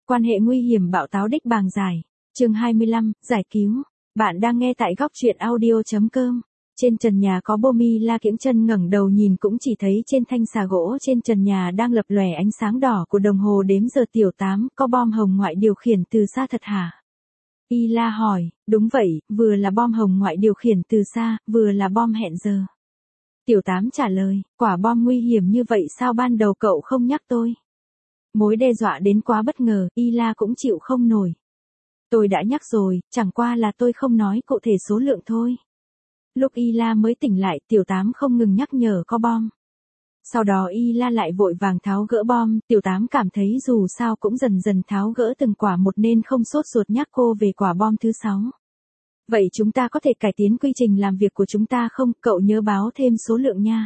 Quan hệ nguy hiểm bạo táo đích bàng giải. Chương 25, giải cứu. Bạn đang nghe tại góc truyện audio.com. Trên trần nhà có Bomi La kiễng chân ngẩng đầu nhìn cũng chỉ thấy trên thanh xà gỗ trên trần nhà đang lập lòe ánh sáng đỏ của đồng hồ đếm giờ tiểu 8, có bom hồng ngoại điều khiển từ xa thật hả? Y La hỏi, đúng vậy, vừa là bom hồng ngoại điều khiển từ xa, vừa là bom hẹn giờ. Tiểu 8 trả lời, quả bom nguy hiểm như vậy sao ban đầu cậu không nhắc tôi? Mối đe dọa đến quá bất ngờ, Y La cũng chịu không nổi. Tôi đã nhắc rồi, chẳng qua là tôi không nói cụ thể số lượng thôi. Lúc Y La mới tỉnh lại, tiểu 8 không ngừng nhắc nhở có bom. Sau đó Y La lại vội vàng tháo gỡ bom, tiểu 8 cảm thấy dù sao cũng dần dần tháo gỡ từng quả một nên không sốt ruột nhắc cô về quả bom thứ 6. Vậy chúng ta có thể cải tiến quy trình làm việc của chúng ta không, cậu nhớ báo thêm số lượng nha.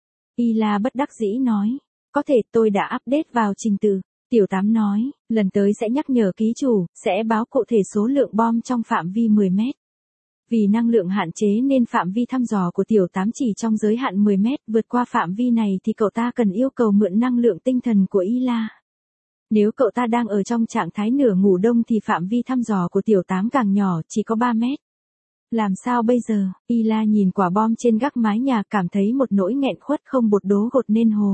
Y La bất đắc dĩ nói, có thể tôi đã update vào trình tự. Tiểu 8 nói, lần tới sẽ nhắc nhở ký chủ, sẽ báo cụ thể số lượng bom trong phạm vi 10 mét. Vì năng lượng hạn chế nên phạm vi thăm dò của tiểu 8 chỉ trong giới hạn 10 mét, vượt qua phạm vi này thì cậu ta cần yêu cầu mượn năng lượng tinh thần của Y La. Nếu cậu ta đang ở trong trạng thái nửa ngủ đông thì phạm vi thăm dò của tiểu 8 càng nhỏ, chỉ có 3 mét. Làm sao bây giờ? Y La nhìn quả bom trên gác mái nhà cảm thấy một nỗi nghẹn khuất không bột đố gột nên hồ.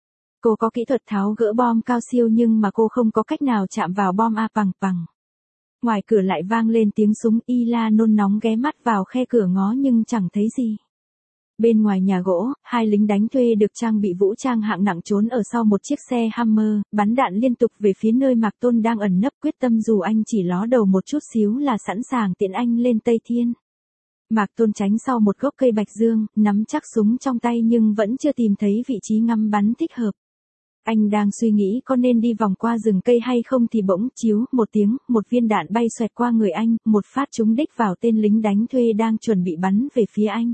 Cô có kỹ thuật tháo gỡ bom cao siêu nhưng mà cô không có cách nào chạm vào bom a bằng bằng. Ngoài cửa lại vang lên tiếng súng, Y La nôn nóng ghé mắt vào khe cửa ngó nhưng chẳng thấy gì. Bên ngoài nhà gỗ, hai lính đánh thuê được trang bị vũ trang hạng nặng trốn ở sau một chiếc xe Hammer, bắn đạn liên tục về phía nơi Mạc Tôn đang ẩn nấp, quyết tâm dù anh chỉ ló đầu một chút xíu là sẵn sàng tiễn anh lên Tây Thiên. Mạc Tôn tránh sau một gốc cây bạch dương, nắm chắc súng trong tay nhưng vẫn chưa tìm thấy vị trí ngắm bắn thích hợp. Anh đang suy nghĩ có nên đi vòng qua rừng cây hay không thì bỗng chíu một tiếng, một viên đạn bay xoẹt qua người anh, một phát trúng đích vào tên lính đánh thuê đang chuẩn bị bắn về phía anh.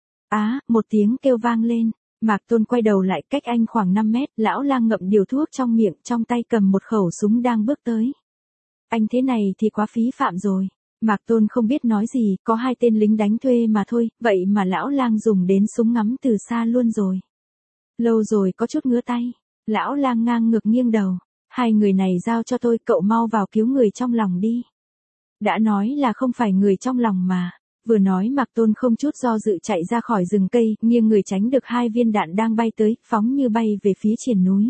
Một tiếng kêu vang lên, Mạc Tôn quay đầu lại, cách anh khoảng 5 mét, lão lang ngậm điều thuốc trong miệng, trong tay cầm một khẩu súng đang bước tới. Anh thế này thì quá phí phạm rồi. Mạc Tôn không biết nói gì, có hai tên lính đánh thuê mà thôi, vậy mà lão lang dùng đến súng ngắm từ xa luôn rồi. Lâu rồi có chút ngứa tay. Lão lang ngang ngược nghiêng đầu, hai người này giao cho tôi, cậu mau vào cứu người trong lòng đi. Đã nói là không phải người trong lòng mà. Vừa nói Mạc Tôn không chút do dự chạy ra khỏi rừng cây, nghiêng người tránh được hai viên đạn đang bay tới, phóng như bay về phía triền núi.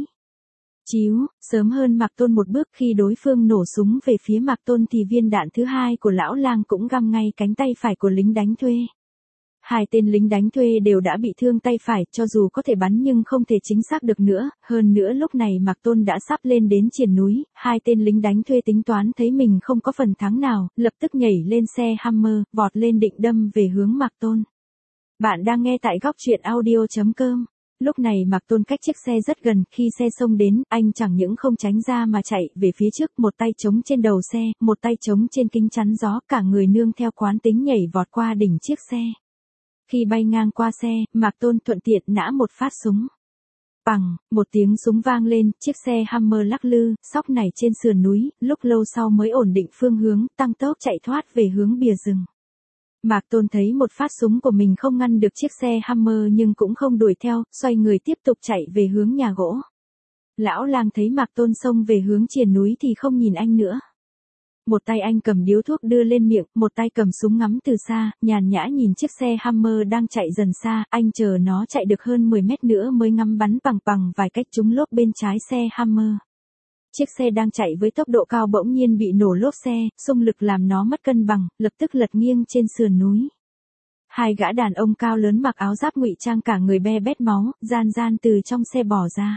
Chíu, sớm hơn Mạc Tôn một bước, khi đối phương nổ súng về phía Mạc Tôn thì viên đạn thứ hai của lão lang cũng găm ngay cánh tay phải của lính đánh thuê. Hai tên lính đánh thuê đều đã bị thương tay phải, cho dù có thể bắn nhưng không thể chính xác được nữa, hơn nữa lúc này Mạc Tôn đã sắp lên đến triền núi, hai tên lính đánh thuê tính toán thấy mình không có phần thắng nào, lập tức nhảy lên xe Hammer, vọt lên định đâm về hướng Mạc Tôn. Bạn đang nghe tại góc truyện audio.com. Lúc này Mạc Tôn cách chiếc xe rất gần, khi xe xông đến, anh chẳng những không tránh ra mà chạy về phía trước, một tay chống trên đầu xe, một tay chống trên kính chắn gió, cả người nương theo quán tính nhảy vọt qua đỉnh chiếc xe. Khi bay ngang qua xe, Mạc Tôn thuận tiện nã một phát súng. Bằng, một tiếng súng vang lên, chiếc xe Hammer lắc lư, xóc nảy trên sườn núi, lúc lâu sau mới ổn định phương hướng, tăng tốc chạy thoát về hướng bìa rừng. Mạc Tôn thấy một phát súng của mình không ngăn được chiếc xe Hammer nhưng cũng không đuổi theo, xoay người tiếp tục chạy về hướng nhà gỗ. Lão lang thấy Mạc Tôn xông về hướng triền núi thì không nhìn anh nữa. Một tay anh cầm điếu thuốc đưa lên miệng, một tay cầm súng ngắm từ xa, nhàn nhã nhìn chiếc xe Hammer đang chạy dần xa, anh chờ nó chạy được hơn 10 mét nữa mới ngắm bắn bằng vài cách trúng lốp bên trái xe Hammer. Chiếc xe đang chạy với tốc độ cao bỗng nhiên bị nổ lốp xe, xung lực làm nó mất cân bằng, lập tức lật nghiêng trên sườn núi. Hai gã đàn ông cao lớn mặc áo giáp ngụy trang cả người be bét máu, gian từ trong xe bò ra.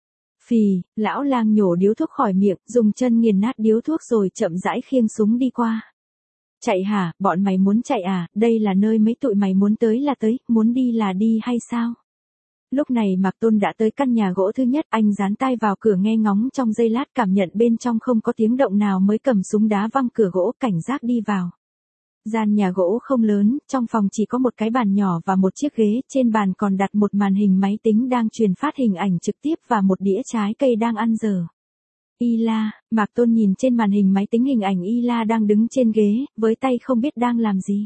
Phì, lão lang nhổ điếu thuốc khỏi miệng, dùng chân nghiền nát điếu thuốc rồi chậm rãi khiêng súng đi qua. Chạy hả, bọn mày muốn chạy à, đây là nơi mấy tụi mày muốn tới là tới, muốn đi là đi hay sao? Lúc này Mạc Tôn đã tới căn nhà gỗ thứ nhất, anh dán tai vào cửa nghe ngóng trong giây lát, cảm nhận bên trong không có tiếng động nào mới cầm súng đá văng cửa gỗ, cảnh giác đi vào. Gian nhà gỗ không lớn, trong phòng chỉ có một cái bàn nhỏ và một chiếc ghế, trên bàn còn đặt một màn hình máy tính đang truyền phát hình ảnh trực tiếp và một đĩa trái cây đang ăn dở. Y La, Mạc Tôn nhìn trên màn hình máy tính hình ảnh Y La đang đứng trên ghế, với tay không biết đang làm gì.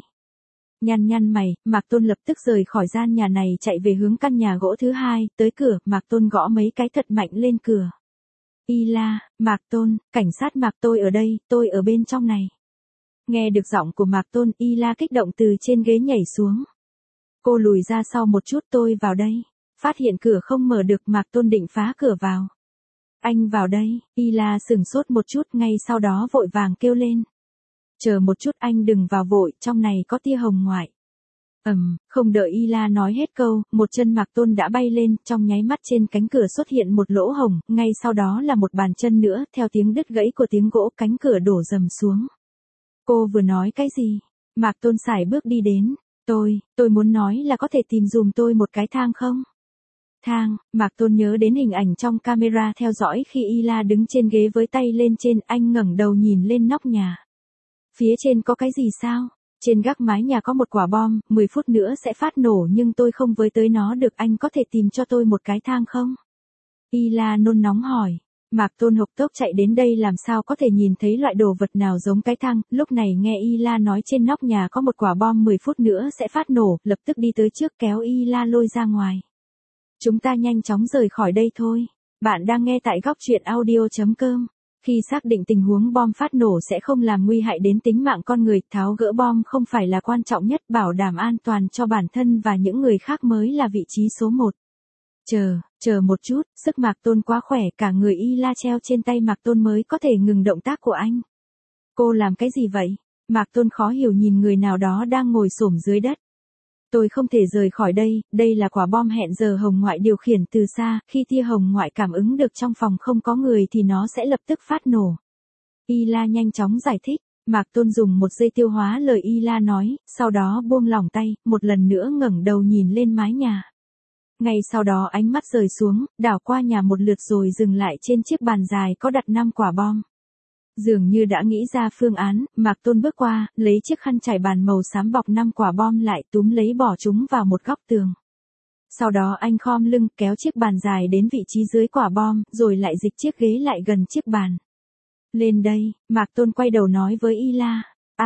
Nhăn mày, Mạc Tôn lập tức rời khỏi gian nhà này chạy về hướng căn nhà gỗ thứ hai, tới cửa, Mạc Tôn gõ mấy cái thật mạnh lên cửa. Y La, Mạc Tôn, cảnh sát Mạc tôi ở đây, tôi ở bên trong này. Nghe được giọng của Mạc Tôn, Y La kích động từ trên ghế nhảy xuống. Cô lùi ra sau một chút, tôi vào đây. Phát hiện cửa không mở được, Mạc Tôn định phá cửa vào. Anh vào đây, Y La sửng sốt một chút, ngay sau đó vội vàng kêu lên. Chờ một chút, anh đừng vào vội, trong này có tia hồng ngoại. Không đợi Y La nói hết câu, một chân Mạc Tôn đã bay lên, trong nháy mắt trên cánh cửa xuất hiện một lỗ hồng, ngay sau đó là một bàn chân nữa, theo tiếng đứt gãy của tiếng gỗ, cánh cửa đổ rầm xuống. Cô vừa nói cái gì? Mạc Tôn sải bước đi đến. Tôi muốn nói là có thể tìm dùm tôi một cái thang không? Thang, Mạc Tôn nhớ đến hình ảnh trong camera theo dõi khi Y La đứng trên ghế với tay lên trên, anh ngẩng đầu nhìn lên nóc nhà. Phía trên có cái gì sao? Trên gác mái nhà có một quả bom, 10 phút nữa sẽ phát nổ nhưng tôi không với tới nó được, anh có thể tìm cho tôi một cái thang không? Y La nôn nóng hỏi. Mạc Tôn hộc tốc chạy đến đây, làm sao có thể nhìn thấy loại đồ vật nào giống cái thang, lúc này nghe Y La nói trên nóc nhà có một quả bom 10 phút nữa sẽ phát nổ, lập tức đi tới trước kéo Y La lôi ra ngoài. Chúng ta nhanh chóng rời khỏi đây thôi. Bạn đang nghe tại góc truyện audio.com. Khi xác định tình huống bom phát nổ sẽ không làm nguy hại đến tính mạng con người, tháo gỡ bom không phải là quan trọng nhất, bảo đảm an toàn cho bản thân và những người khác mới là vị trí số 1. Chờ một chút, sức Mạc Tôn quá khỏe, cả người Y La treo trên tay Mạc Tôn mới có thể ngừng động tác của anh. Cô làm cái gì vậy? Mạc Tôn khó hiểu nhìn người nào đó đang ngồi xổm dưới đất. Tôi không thể rời khỏi đây là quả bom hẹn giờ hồng ngoại điều khiển từ xa, khi tia hồng ngoại cảm ứng được trong phòng không có người thì nó sẽ lập tức phát nổ. Y La nhanh chóng giải thích, Mạc Tôn dùng một giây tiêu hóa lời Y La nói, sau đó buông lỏng tay, một lần nữa ngẩng đầu nhìn lên mái nhà. Ngay sau đó ánh mắt rời xuống, đảo qua nhà một lượt rồi dừng lại trên chiếc bàn dài có đặt 5 quả bom. Dường như đã nghĩ ra phương án, Mạc Tôn bước qua, lấy chiếc khăn trải bàn màu xám bọc 5 quả bom lại, túm lấy bỏ chúng vào một góc tường. Sau đó anh khom lưng, kéo chiếc bàn dài đến vị trí dưới quả bom, rồi lại dịch chiếc ghế lại gần chiếc bàn. Lên đây, Mạc Tôn quay đầu nói với Y La.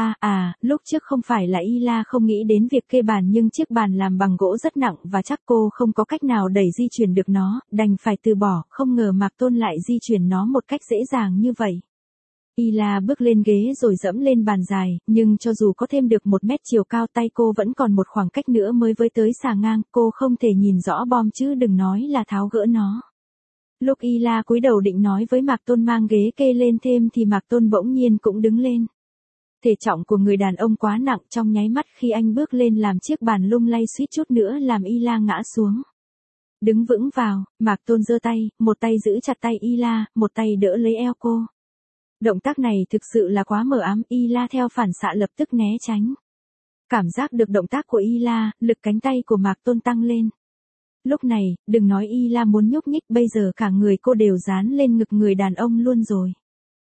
Lúc trước không phải là Y La không nghĩ đến việc kê bàn, nhưng chiếc bàn làm bằng gỗ rất nặng và chắc cô không có cách nào đẩy di chuyển được nó, đành phải từ bỏ, không ngờ Mạc Tôn lại di chuyển nó một cách dễ dàng như vậy. Y La bước lên ghế rồi dẫm lên bàn dài, nhưng cho dù có thêm được 1 mét chiều cao, tay cô vẫn còn một khoảng cách nữa mới với tới xà ngang, cô không thể nhìn rõ bom chứ đừng nói là tháo gỡ nó. Lúc Y La cúi đầu định nói với Mạc Tôn mang ghế kê lên thêm thì Mạc Tôn bỗng nhiên cũng đứng lên. Thể trọng của người đàn ông quá nặng, trong nháy mắt khi anh bước lên làm chiếc bàn lung lay suýt chút nữa làm Y La ngã xuống. Đứng vững vào, Mạc Tôn giơ tay, một tay giữ chặt tay Y La, một tay đỡ lấy eo cô. Động tác này thực sự là quá mờ ám, Y La theo phản xạ lập tức né tránh. Cảm giác được động tác của Y La, lực cánh tay của Mạc Tôn tăng lên. Lúc này, đừng nói Y La muốn nhúc nhích, bây giờ cả người cô đều dán lên ngực người đàn ông luôn rồi.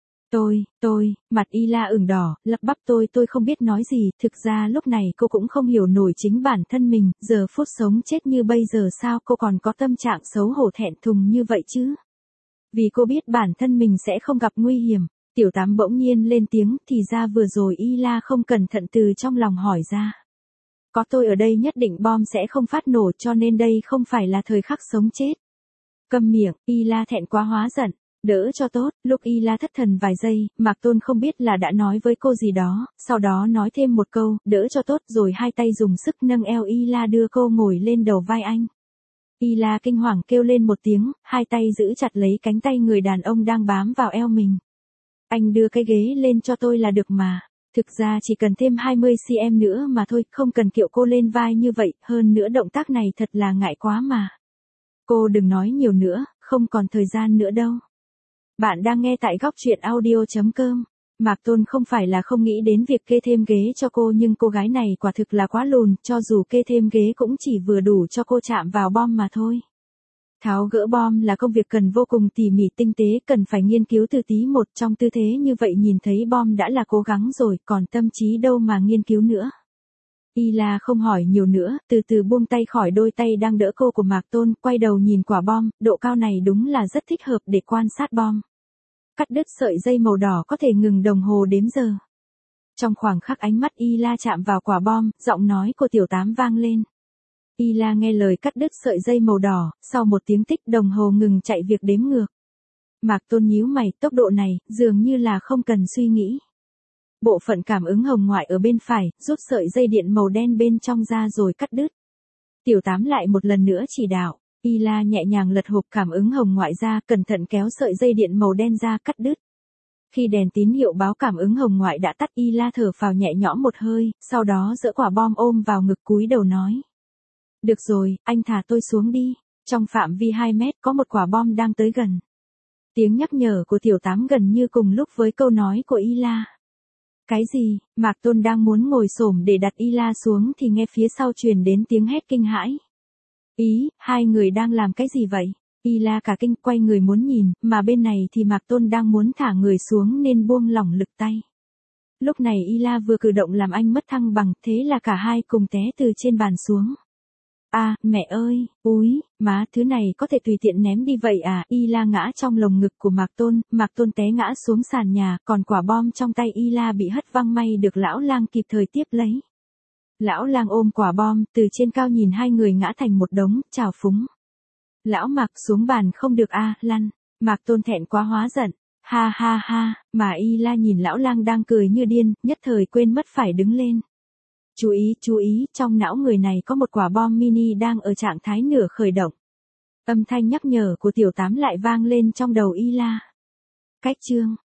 Mặt Y La ửng đỏ, lắp bắp tôi không biết nói gì, thực ra lúc này cô cũng không hiểu nổi chính bản thân mình, giờ phút sống chết như bây giờ sao cô còn có tâm trạng xấu hổ thẹn thùng như vậy chứ? Vì cô biết bản thân mình sẽ không gặp nguy hiểm. Tiểu Tám bỗng nhiên lên tiếng, thì ra vừa rồi Y La không cẩn thận từ trong lòng hỏi ra. Có tôi ở đây nhất định bom sẽ không phát nổ, cho nên đây không phải là thời khắc sống chết. Câm miệng, Y La thẹn quá hóa giận, đỡ cho tốt. Lúc Y La thất thần vài giây, Mạc Tôn không biết là đã nói với cô gì đó, sau đó nói thêm một câu, đỡ cho tốt, rồi hai tay dùng sức nâng eo Y La đưa cô ngồi lên đầu vai anh. Y La kinh hoàng kêu lên một tiếng, hai tay giữ chặt lấy cánh tay người đàn ông đang bám vào eo mình. Anh đưa cái ghế lên cho tôi là được mà. Thực ra chỉ cần thêm 20cm nữa mà thôi, không cần kiệu cô lên vai như vậy, hơn nữa động tác này thật là ngại quá mà. Cô đừng nói nhiều nữa, không còn thời gian nữa đâu. Bạn đang nghe tại góc truyện audio.com. Mạc Tôn không phải là không nghĩ đến việc kê thêm ghế cho cô, nhưng cô gái này quả thực là quá lùn, cho dù kê thêm ghế cũng chỉ vừa đủ cho cô chạm vào bom mà thôi. Tháo gỡ bom là công việc cần vô cùng tỉ mỉ tinh tế, cần phải nghiên cứu từ tí một, trong tư thế như vậy nhìn thấy bom đã là cố gắng rồi, còn tâm trí đâu mà nghiên cứu nữa. Y La không hỏi nhiều nữa, từ từ buông tay khỏi đôi tay đang đỡ cô của Mạc Tôn, quay đầu nhìn quả bom, độ cao này đúng là rất thích hợp để quan sát bom. Cắt đứt sợi dây màu đỏ có thể ngừng đồng hồ đếm giờ. Trong khoảng khắc ánh mắt Y La chạm vào quả bom, giọng nói của Tiểu Tám vang lên. Y La nghe lời cắt đứt sợi dây màu đỏ, sau một tiếng tích đồng hồ ngừng chạy việc đếm ngược. Mạc Tôn nhíu mày, tốc độ này, dường như là không cần suy nghĩ. Bộ phận cảm ứng hồng ngoại ở bên phải, rút sợi dây điện màu đen bên trong ra rồi cắt đứt. Tiểu Tám lại một lần nữa chỉ đạo, Y La nhẹ nhàng lật hộp cảm ứng hồng ngoại ra, cẩn thận kéo sợi dây điện màu đen ra cắt đứt. Khi đèn tín hiệu báo cảm ứng hồng ngoại đã tắt, Y La thở phào nhẹ nhõm một hơi, sau đó giở quả bom ôm vào ngực cúi đầu nói. Được rồi, anh thả tôi xuống đi, trong phạm vi 2 mét có một quả bom đang tới gần. Tiếng nhắc nhở của Tiểu Tám gần như cùng lúc với câu nói của Y La. Cái gì? Mạc Tôn đang muốn ngồi xổm để đặt Y La xuống thì nghe phía sau truyền đến tiếng hét kinh hãi. Hai người đang làm cái gì vậy? Y La cả kinh quay người muốn nhìn, mà bên này thì Mạc Tôn đang muốn thả người xuống nên buông lỏng lực tay. Lúc này Y La vừa cử động làm anh mất thăng bằng, thế là cả hai cùng té từ trên bàn xuống. Mẹ ơi, úi, má, thứ này có thể tùy tiện ném đi vậy à? Y La ngã trong lồng ngực của Mạc Tôn té ngã xuống sàn nhà, còn quả bom trong tay Y La bị hất văng, may được lão lang kịp thời tiếp lấy. Lão lang ôm quả bom, từ trên cao nhìn hai người ngã thành một đống, trào phúng. Lão Mạc, xuống bàn không được lăn. Mạc Tôn thẹn quá hóa giận. Ha ha ha, mà Y La nhìn lão lang đang cười như điên, nhất thời quên mất phải đứng lên. Chú ý, trong não người này có một quả bom mini đang ở trạng thái nửa khởi động. Âm thanh nhắc nhở của Tiểu Tám lại vang lên trong đầu Y La. Cách chương